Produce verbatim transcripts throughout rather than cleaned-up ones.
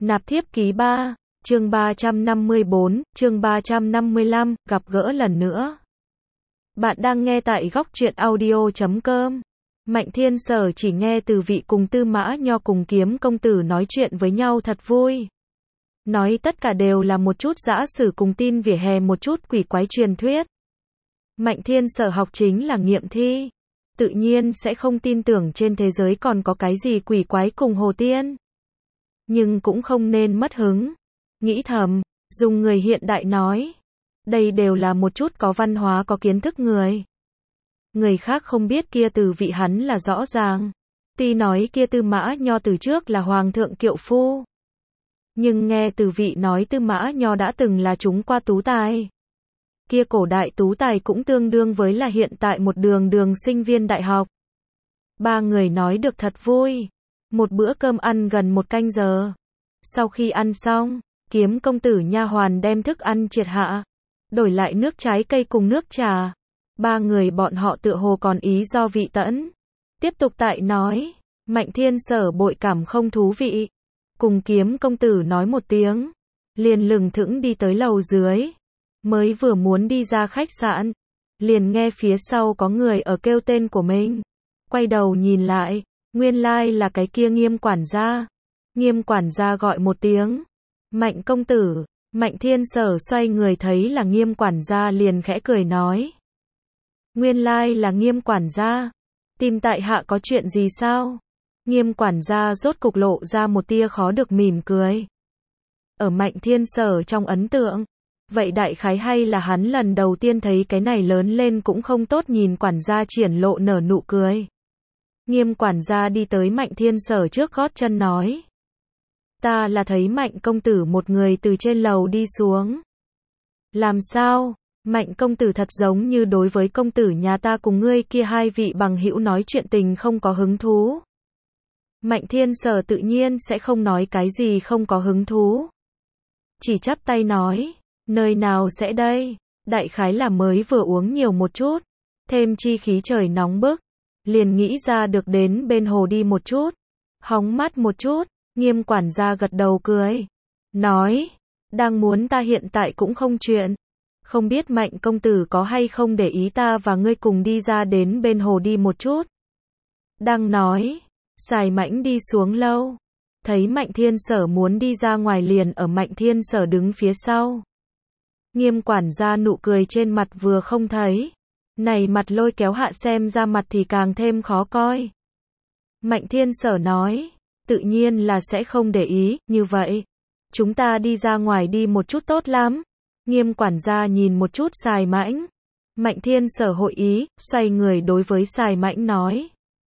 Nạp thiếp ký ba, chương ba trăm năm mươi bốn, chương ba trăm năm mươi lăm, gặp gỡ lần nữa. Bạn đang nghe tại góc truyện audio chấm com. Mạnh Thiên Sở chỉ nghe từ vị cùng Tư Mã Nho cùng Kiếm công tử nói chuyện với nhau thật vui. Nói tất cả đều là một chút dã sử cùng tin vỉa hè, một chút quỷ quái truyền thuyết. Mạnh Thiên Sở học chính là nghiệm thi, tự nhiên sẽ không tin tưởng trên thế giới còn có cái gì quỷ quái cùng hồ tiên. Nhưng cũng không nên mất hứng. Nghĩ thầm, dùng người hiện đại nói, đây đều là một chút có văn hóa có kiến thức người. Người khác không biết kia từ vị hắn là rõ ràng. Tuy nói kia Tư Mã Nho từ trước là hoàng thượng kiệu phu, nhưng nghe từ vị nói Tư Mã Nho đã từng là chúng qua tú tài. Kia cổ đại tú tài cũng tương đương với là hiện tại một đường đường sinh viên đại học. Ba người nói được thật vui. Một bữa cơm ăn gần một canh giờ. Sau khi ăn xong, Kiếm công tử nha hoàn đem thức ăn triệt hạ, đổi lại nước trái cây cùng nước trà. Ba người bọn họ tựa hồ còn ý do vị tẫn. Tiếp tục tại nói, Mạnh Thiên Sở bội cảm không thú vị. Cùng Kiếm công tử nói một tiếng, liền lừng thững đi tới lầu dưới. Mới vừa muốn đi ra khách sạn, liền nghe phía sau có người ở kêu tên của mình. Quay đầu nhìn lại, nguyên lai là cái kia Nghiêm quản gia. Nghiêm quản gia gọi một tiếng, Mạnh công tử. Mạnh Thiên Sở xoay người thấy là Nghiêm quản gia liền khẽ cười nói, nguyên lai là Nghiêm quản gia, tìm tại hạ có chuyện gì sao? Nghiêm quản gia rốt cục lộ ra một tia khó được mỉm cười. Ở Mạnh Thiên Sở trong ấn tượng, vậy đại khái hay là hắn lần đầu tiên thấy cái này lớn lên cũng không tốt nhìn quản gia triển lộ nở nụ cười. Nghiêm quản gia đi tới Mạnh Thiên Sở trước gót chân nói, ta là thấy Mạnh công tử một người từ trên lầu đi xuống. Làm sao? Mạnh công tử thật giống như đối với công tử nhà ta cùng ngươi kia hai vị bằng hữu nói chuyện tình không có hứng thú. Mạnh Thiên Sở tự nhiên sẽ không nói cái gì không có hứng thú. Chỉ chắp tay nói, nơi nào sẽ đây? Đại khái là mới vừa uống nhiều một chút, thêm chi khí trời nóng bức, liền nghĩ ra được đến bên hồ đi một chút, hóng mát một chút. Nghiêm quản gia gật đầu cười, nói, đang muốn ta hiện tại cũng không chuyện. Không biết Mạnh công tử có hay không để ý ta và ngươi cùng đi ra đến bên hồ đi một chút. Đang nói, Sài Mãnh đi xuống lâu, thấy Mạnh Thiên Sở muốn đi ra ngoài liền ở Mạnh Thiên Sở đứng phía sau. Nghiêm quản gia nụ cười trên mặt vừa không thấy, này mặt lôi kéo hạ xem ra mặt thì càng thêm khó coi. Mạnh Thiên Sở nói, tự nhiên là sẽ không để ý, như vậy, chúng ta đi ra ngoài đi một chút tốt lắm. Nghiêm quản gia nhìn một chút Sài Mãnh. Mạnh Thiên Sở hội ý, xoay người đối với Sài Mãnh nói,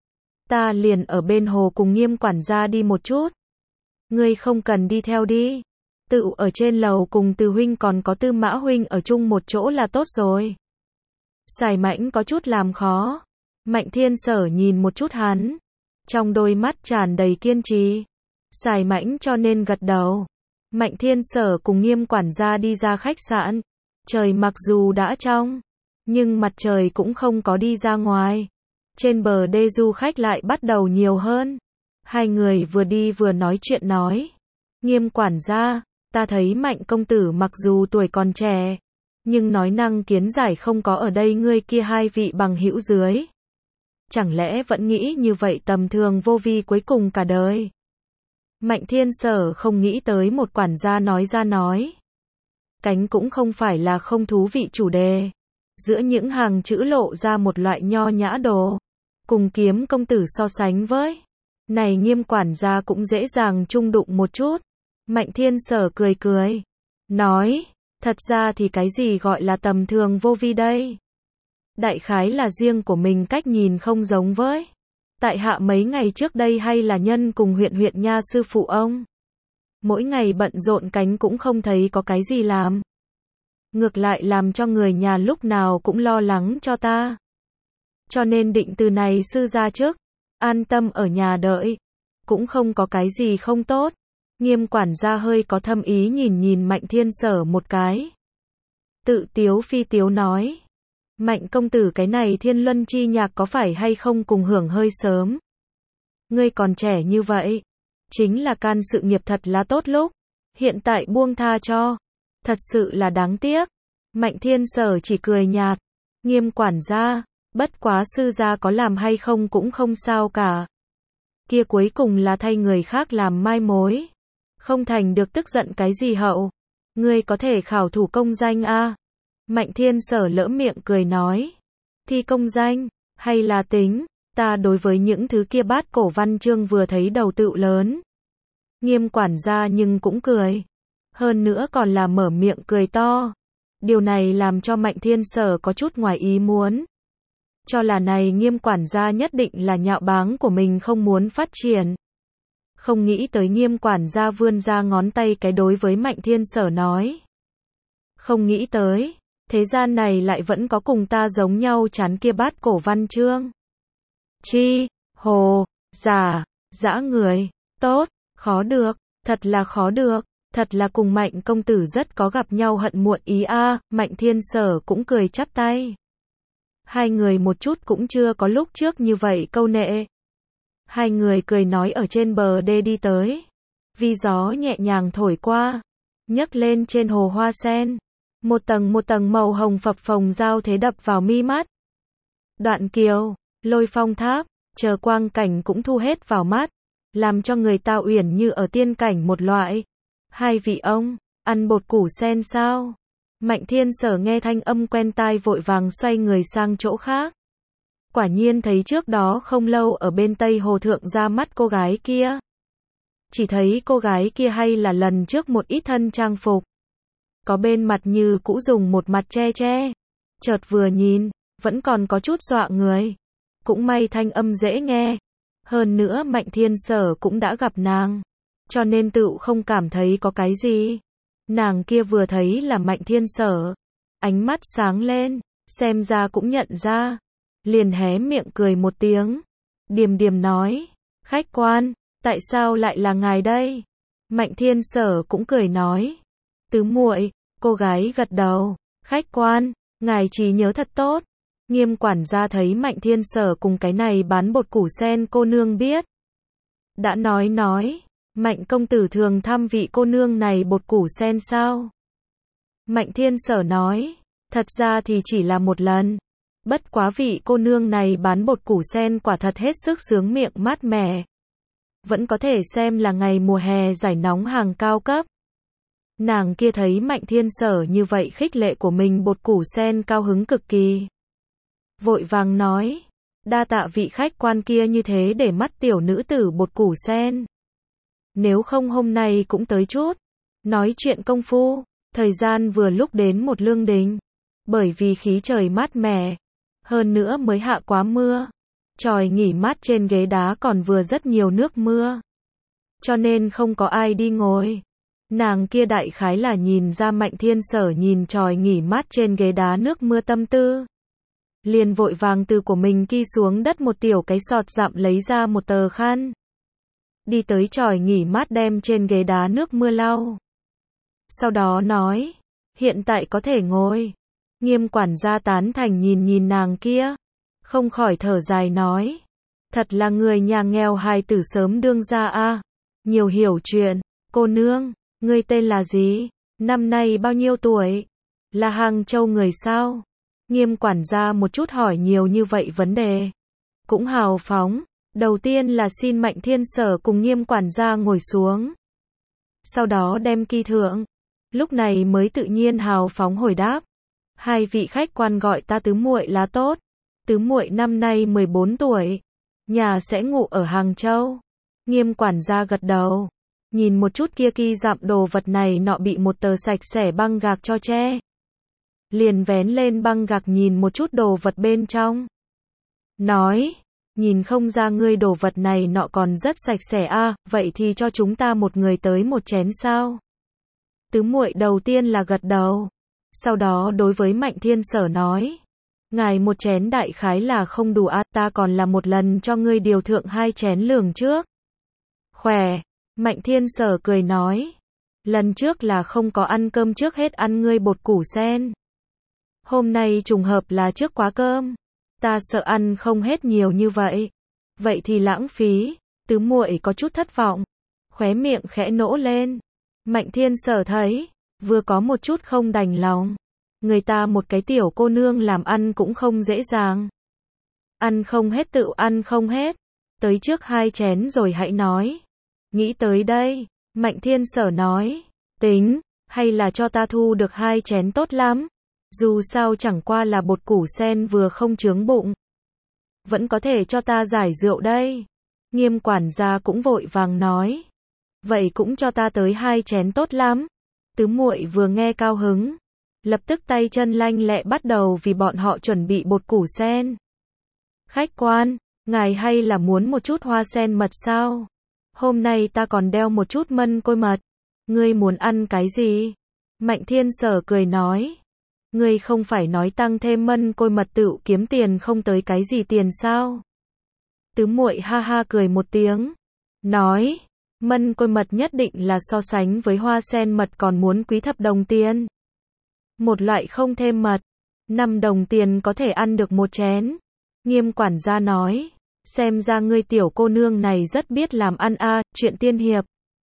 ta liền ở bên hồ cùng Nghiêm quản gia đi một chút. Ngươi không cần đi theo đi. Tự ở trên lầu cùng Từ huynh còn có Tư Mã huynh ở chung một chỗ là tốt rồi. Sài Mãnh có chút làm khó. Mạnh Thiên Sở nhìn một chút hắn, trong đôi mắt tràn đầy kiên trì. Sài Mãnh cho nên gật đầu. Mạnh Thiên Sở cùng Nghiêm quản gia đi ra khách sạn. Trời mặc dù đã trong, nhưng mặt trời cũng không có đi ra ngoài. Trên bờ đê du khách lại bắt đầu nhiều hơn. Hai người vừa đi vừa nói chuyện nói, Nghiêm quản gia, ta thấy Mạnh công tử mặc dù tuổi còn trẻ, nhưng nói năng kiến giải không có ở đây ngươi kia hai vị bằng hữu dưới. Chẳng lẽ vẫn nghĩ như vậy tầm thường vô vi cuối cùng cả đời? Mạnh Thiên Sở không nghĩ tới một quản gia nói ra nói. Cánh cũng không phải là không thú vị chủ đề. Giữa những hàng chữ lộ ra một loại nho nhã đồ. Cùng Kiếm công tử so sánh với. Này Nghiêm quản gia cũng dễ dàng chung đụng một chút. Mạnh Thiên Sở cười cười. Nói, thật ra thì cái gì gọi là tầm thường vô vi đây? Đại khái là riêng của mình cách nhìn không giống với. Tại hạ mấy ngày trước đây hay là nhân cùng huyện huyện nha sư phụ ông. Mỗi ngày bận rộn cánh cũng không thấy có cái gì làm. Ngược lại làm cho người nhà lúc nào cũng lo lắng cho ta. Cho nên định từ này sư ra trước, an tâm ở nhà đợi. Cũng không có cái gì không tốt. Nghiêm quản gia hơi có thâm ý nhìn nhìn Mạnh Thiên Sở một cái. Tự tiếu phi tiếu nói, Mạnh công tử cái này Thiên Luân chi nhạc có phải hay không cùng hưởng hơi sớm? Ngươi còn trẻ như vậy, chính là can sự nghiệp thật là tốt lúc. Hiện tại buông tha cho. Thật sự là đáng tiếc. Mạnh Thiên Sở chỉ cười nhạt. Nghiêm quản gia, bất quá sư gia có làm hay không cũng không sao cả. Kia cuối cùng là thay người khác làm mai mối. Không thành được tức giận cái gì hậu. Ngươi có thể khảo thủ công danh a. Mạnh Thiên Sở lỡ miệng cười nói. Thi công danh, hay là tính, ta đối với những thứ kia bát cổ văn chương vừa thấy đầu tựu lớn. Nghiêm quản gia nhưng cũng cười. Hơn nữa còn là mở miệng cười to. Điều này làm cho Mạnh Thiên Sở có chút ngoài ý muốn. Cho là này Nghiêm quản gia nhất định là nhạo báng của mình không muốn phát triển. Không nghĩ tới Nghiêm quản gia vươn ra ngón tay cái đối với Mạnh Thiên Sở nói. Không nghĩ tới, thế gian này lại vẫn có cùng ta giống nhau chán kia bát cổ văn chương. Chi, hồ, giả, dã người, tốt, khó được, thật là khó được, thật là cùng Mạnh công tử rất có gặp nhau hận muộn ý a. Mạnh Thiên Sở cũng cười chắp tay. Hai người một chút cũng chưa có lúc trước như vậy câu nệ. Hai người cười nói ở trên bờ đê đi tới. Vi gió nhẹ nhàng thổi qua, nhấc lên trên hồ hoa sen. Một tầng một tầng màu hồng phập phồng giao thế đập vào mi mắt. Đoạn kiều, Lôi Phong tháp, chờ quang cảnh cũng thu hết vào mắt, làm cho người ta uyển như ở tiên cảnh một loại. Hai vị ông, ăn bột củ sen sao? Mạnh Thiên Sở nghe thanh âm quen tai vội vàng xoay người sang chỗ khác. Quả nhiên thấy trước đó không lâu ở bên Tây Hồ Thượng ra mắt cô gái kia. Chỉ thấy cô gái kia hay là lần trước một ít thân trang phục. Có bên mặt như cũ dùng một mặt che che. Chợt vừa nhìn, vẫn còn có chút dọa người. Cũng may thanh âm dễ nghe. Hơn nữa Mạnh Thiên Sở cũng đã gặp nàng. Cho nên tự không cảm thấy có cái gì. Nàng kia vừa thấy là Mạnh Thiên Sở. Ánh mắt sáng lên, xem ra cũng nhận ra. Liền hé miệng cười một tiếng. Điềm điềm nói, khách quan, tại sao lại là ngài đây? Mạnh Thiên Sở cũng cười nói. Tứ muội, cô gái gật đầu. Khách quan, ngài trí nhớ thật tốt. Nghiêm quản gia thấy Mạnh Thiên Sở cùng cái này bán bột củ sen cô nương biết. Đã nói nói, Mạnh công tử thường thăm vị cô nương này bột củ sen sao? Mạnh Thiên Sở nói, thật ra thì chỉ là một lần. Bất quá vị cô nương này bán bột củ sen quả thật hết sức sướng miệng mát mẻ. Vẫn có thể xem là ngày mùa hè giải nóng hàng cao cấp. Nàng kia thấy Mạnh Thiên Sở như vậy khích lệ của mình bột củ sen cao hứng cực kỳ. Vội vàng nói, đa tạ vị khách quan kia như thế để mắt tiểu nữ tử bột củ sen. Nếu không hôm nay cũng tới chút. Nói chuyện công phu, thời gian vừa lúc đến một lương đình. Bởi vì khí trời mát mẻ, hơn nữa mới hạ quá mưa. Chòi nghỉ mát trên ghế đá còn vừa rất nhiều nước mưa. Cho nên không có ai đi ngồi. Nàng kia đại khái là nhìn ra Mạnh Thiên Sở nhìn chòi nghỉ mát trên ghế đá nước mưa tâm tư. Liền vội vàng từ của mình ki xuống đất một tiểu cái sọt dặm lấy ra một tờ khăn. Đi tới chòi nghỉ mát đem trên ghế đá nước mưa lau. Sau đó nói, hiện tại có thể ngồi. Nghiêm quản gia tán thành nhìn nhìn nàng kia. Không khỏi thở dài nói. Thật là người nhà nghèo hài tử sớm đương ra a. Nhiều hiểu chuyện. Cô nương, ngươi tên là gì? Năm nay bao nhiêu tuổi? Là Hàng Châu người sao? Nghiêm quản gia một chút hỏi nhiều như vậy vấn đề. Cũng hào phóng. Đầu tiên là xin Mạnh Thiên Sở cùng Nghiêm quản gia ngồi xuống. Sau đó đem ki thượng. Lúc này mới tự nhiên hào phóng hồi đáp. Hai vị khách quan gọi ta tứ muội là tốt. Tứ muội năm nay mười bốn tuổi. Nhà sẽ ngủ ở Hàng Châu. Nghiêm quản gia gật đầu. Nhìn một chút kia ki dặm đồ vật này nọ bị một tờ sạch sẽ băng gạc cho che. Liền vén lên băng gạc nhìn một chút đồ vật bên trong. Nói, nhìn không ra ngươi đồ vật này nọ còn rất sạch sẽ a, à, vậy thì cho chúng ta một người tới một chén sao? Tứ muội đầu tiên là gật đầu. Sau đó đối với Mạnh Thiên Sở nói. Ngài một chén đại khái là không đủ a, à, ta còn là một lần cho ngươi điều thượng hai chén lường trước. Khỏe, Mạnh Thiên Sở cười nói. Lần trước là không có ăn cơm trước hết ăn ngươi bột củ sen. Hôm nay trùng hợp là trước quá cơm. Ta sợ ăn không hết nhiều như vậy. Vậy thì lãng phí. Tứ muội có chút thất vọng. khóe miệng khẽ nỗ lên. Mạnh Thiên Sở thấy, vừa có một chút không đành lòng. Người ta một cái tiểu cô nương làm ăn cũng không dễ dàng. Ăn không hết tự ăn không hết. Tới trước hai chén rồi hãy nói. Nghĩ tới đây, Mạnh Thiên Sở nói. Tính, hay là cho ta thu được hai chén tốt lắm. Dù sao chẳng qua là bột củ sen vừa không chướng bụng. Vẫn có thể cho ta giải rượu đây. Nghiêm quản gia cũng vội vàng nói. Vậy cũng cho ta tới hai chén tốt lắm. Tứ muội vừa nghe cao hứng. Lập tức tay chân lanh lẹ bắt đầu vì bọn họ chuẩn bị bột củ sen. Khách quan, ngài hay là muốn một chút hoa sen mật sao? Hôm nay ta còn đeo một chút mân côi mật. Ngươi muốn ăn cái gì? Mạnh Thiên Sở cười nói. Ngươi không phải nói tăng thêm mân côi mật tựu kiếm tiền không tới cái gì tiền sao? Tứ muội ha ha cười một tiếng. Nói, mân côi mật nhất định là so sánh với hoa sen mật còn muốn quý thập đồng tiền. Một loại không thêm mật, năm đồng tiền có thể ăn được một chén. Nghiêm quản gia nói, xem ra ngươi tiểu cô nương này rất biết làm ăn a, à, chuyện tiên hiệp.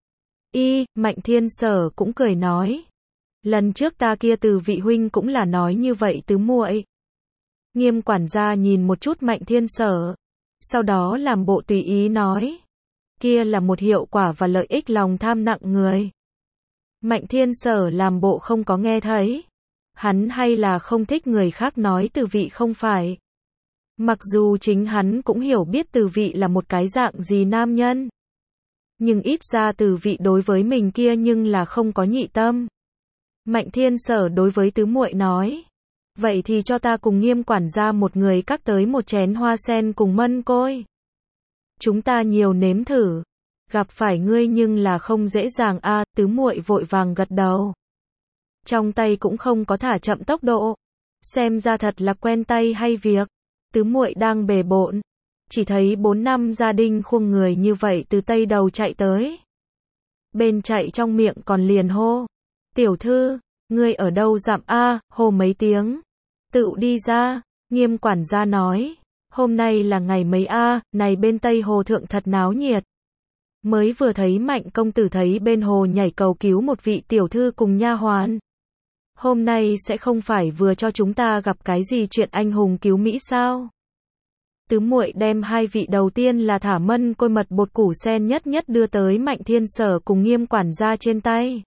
Y, Mạnh Thiên Sở cũng cười nói. Lần trước ta kia từ vị huynh cũng là nói như vậy tứ muội. Nghiêm quản gia nhìn một chút Mạnh Thiên Sở. Sau đó làm bộ tùy ý nói. Kia là một hiệu quả và lợi ích lòng tham nặng người. Mạnh Thiên Sở làm bộ không có nghe thấy. Hắn hay là không thích người khác nói từ vị không phải. Mặc dù chính hắn cũng hiểu biết từ vị là một cái dạng gì nam nhân. Nhưng ít ra từ vị đối với mình kia nhưng là không có nhị tâm. Mạnh Thiên Sở đối với tứ muội nói. Vậy thì cho ta cùng Nghiêm quản gia một người cắt tới một chén hoa sen cùng mân côi. Chúng ta nhiều nếm thử. Gặp phải ngươi nhưng là không dễ dàng a, à, tứ muội vội vàng gật đầu. Trong tay cũng không có thả chậm tốc độ. Xem ra thật là quen tay hay việc. Tứ muội đang bề bộn. Chỉ thấy bốn năm gia đình khuông người như vậy từ tây đầu chạy tới. Bên chạy trong miệng còn liền hô. Tiểu thư, ngươi ở đâu dặm a, à, hô mấy tiếng. Tựu đi ra, Nghiêm quản gia nói. Hôm nay là ngày mấy a, à, này bên Tây Hồ Thượng thật náo nhiệt. Mới vừa thấy Mạnh công tử thấy bên hồ nhảy cầu cứu một vị tiểu thư cùng nha hoàn. Hôm nay sẽ không phải vừa cho chúng ta gặp cái gì chuyện anh hùng cứu Mỹ sao? Tứ muội đem hai vị đầu tiên là thả mân côi mật bột củ sen nhất nhất đưa tới Mạnh Thiên Sở cùng Nghiêm quản gia trên tay.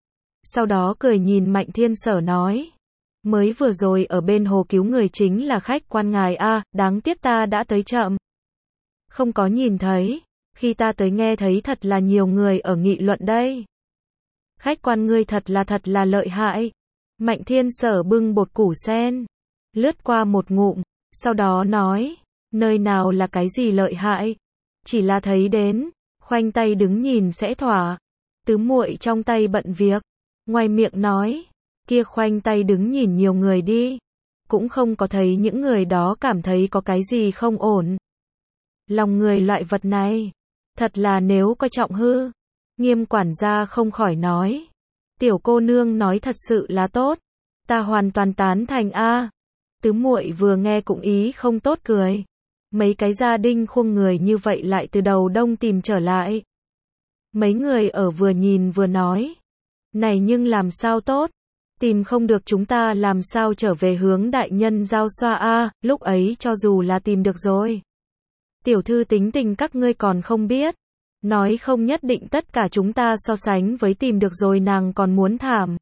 Sau đó cười nhìn Mạnh Thiên Sở nói. Mới vừa rồi ở bên hồ cứu người chính là khách quan ngài a, à, đáng tiếc ta đã tới chậm. Không có nhìn thấy, khi ta tới nghe thấy thật là nhiều người ở nghị luận đây. Khách quan ngươi thật là thật là lợi hại. Mạnh Thiên Sở bưng bột củ sen, lướt qua một ngụm, sau đó nói, nơi nào là cái gì lợi hại, chỉ là thấy đến, khoanh tay đứng nhìn sẽ thỏa. Tứ muội trong tay bận việc, ngoài miệng nói, kia khoanh tay đứng nhìn nhiều người đi, cũng không có thấy những người đó cảm thấy có cái gì không ổn. Lòng người loại vật này, thật là nếu coi trọng hư. Nghiêm quản gia không khỏi nói. Tiểu cô nương nói thật sự là tốt. Ta hoàn toàn tán thành a. Tứ muội vừa nghe cũng ý không tốt cười. Mấy cái gia đình khuông người như vậy lại từ đầu đông tìm trở lại. Mấy người ở vừa nhìn vừa nói. Này nhưng làm sao tốt. Tìm không được chúng ta làm sao trở về hướng đại nhân giao xoa a, lúc ấy cho dù là tìm được rồi. Tiểu thư tính tình các ngươi còn không biết. Nói không nhất định tất cả chúng ta so sánh với tìm được rồi nàng còn muốn thảm.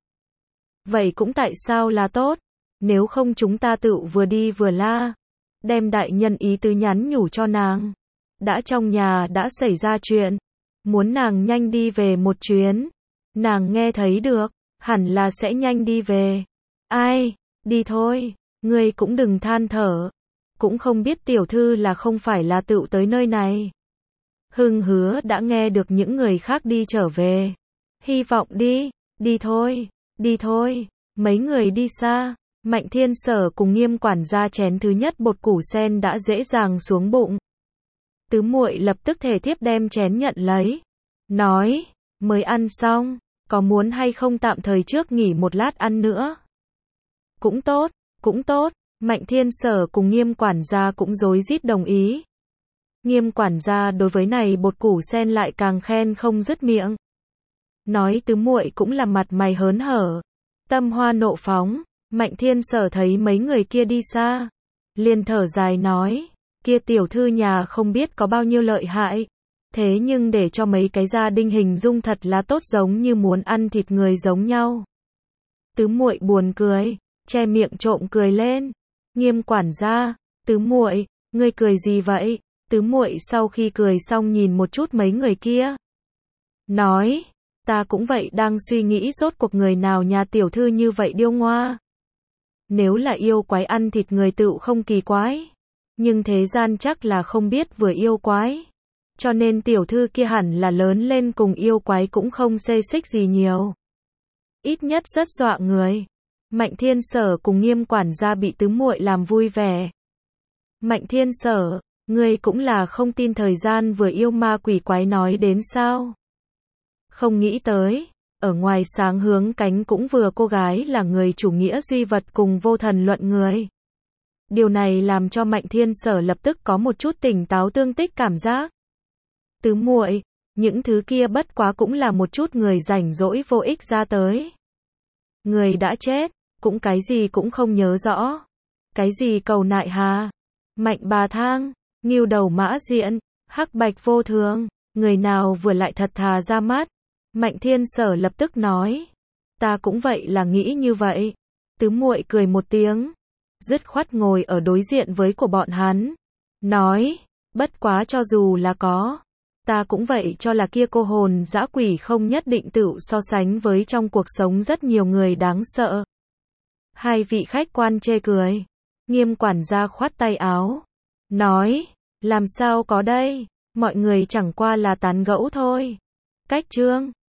Vậy cũng tại sao là tốt? Nếu không chúng ta tự vừa đi vừa la. Đem đại nhân ý tứ nhắn nhủ cho nàng. Đã trong nhà đã xảy ra chuyện. Muốn nàng nhanh đi về một chuyến. Nàng nghe thấy được. Hẳn là sẽ nhanh đi về. Ai? Đi thôi. Ngươi cũng đừng than thở. Cũng không biết tiểu thư là không phải là tự tới nơi này. Hưng Hứa đã nghe được những người khác đi trở về. Hy vọng đi. Đi thôi. Đi thôi. Mấy người đi xa. Mạnh Thiên Sở cùng Nghiêm quản gia chén thứ nhất bột củ sen đã dễ dàng xuống bụng. Tứ muội lập tức thể thiếp đem chén nhận lấy. Nói. Mới ăn xong. Có muốn hay không tạm thời trước nghỉ một lát ăn nữa? Cũng tốt. Cũng tốt. Mạnh Thiên Sở cùng Nghiêm quản gia cũng rối rít đồng ý. Nghiêm quản gia đối với này bột củ sen lại càng khen không dứt miệng. Nói tứ muội cũng là mặt mày hớn hở, tâm hoa nộ phóng. Mạnh Thiên Sở thấy mấy người kia đi xa, liền thở dài nói, kia tiểu thư nhà không biết có bao nhiêu lợi hại, thế nhưng để cho mấy cái gia đình hình dung thật là tốt, giống như muốn ăn thịt người giống nhau. Tứ muội buồn cười, che miệng trộm cười lên. Nghiêm quản gia, tứ muội, ngươi cười gì vậy? Tứ muội sau khi cười xong nhìn một chút mấy người kia, nói, ta cũng vậy, đang suy nghĩ rốt cuộc người nào nhà tiểu thư như vậy điêu ngoa. Nếu là yêu quái ăn thịt người tựu không kỳ quái, nhưng thế gian chắc là không biết vừa yêu quái, cho nên tiểu thư kia hẳn là lớn lên cùng yêu quái cũng không xê xích gì nhiều. Ít nhất rất dọa người. Mạnh Thiên Sở cùng Nghiêm quản gia bị tứ muội làm vui vẻ. Mạnh Thiên Sở, ngươi cũng là không tin thời gian vừa yêu ma quỷ quái nói đến sao? Không nghĩ tới, ở ngoài sáng hướng cánh cũng vừa cô gái là người chủ nghĩa duy vật cùng vô thần luận người. Điều này làm cho Mạnh Thiên Sở lập tức có một chút tỉnh táo tương tích cảm giác. Tứ muội, những thứ kia bất quá cũng là một chút người rảnh rỗi vô ích ra tới. Người đã chết, cũng cái gì cũng không nhớ rõ. Cái gì cầu nại hà, mạnh bà thang, ngưu đầu mã diện, hắc bạch vô thường, người nào vừa lại thật thà ra mắt. Mạnh Thiên Sở lập tức nói, ta cũng vậy là nghĩ như vậy. Tứ muội cười một tiếng, dứt khoát ngồi ở đối diện với của bọn hắn, nói, bất quá cho dù là có, ta cũng vậy cho là kia cô hồn dã quỷ không nhất định tựu so sánh với trong cuộc sống rất nhiều người đáng sợ. Hai vị khách quan chê cười. Nghiêm quản gia khoát tay áo, nói, làm sao có đây, mọi người chẳng qua là tán gẫu thôi. Cách chương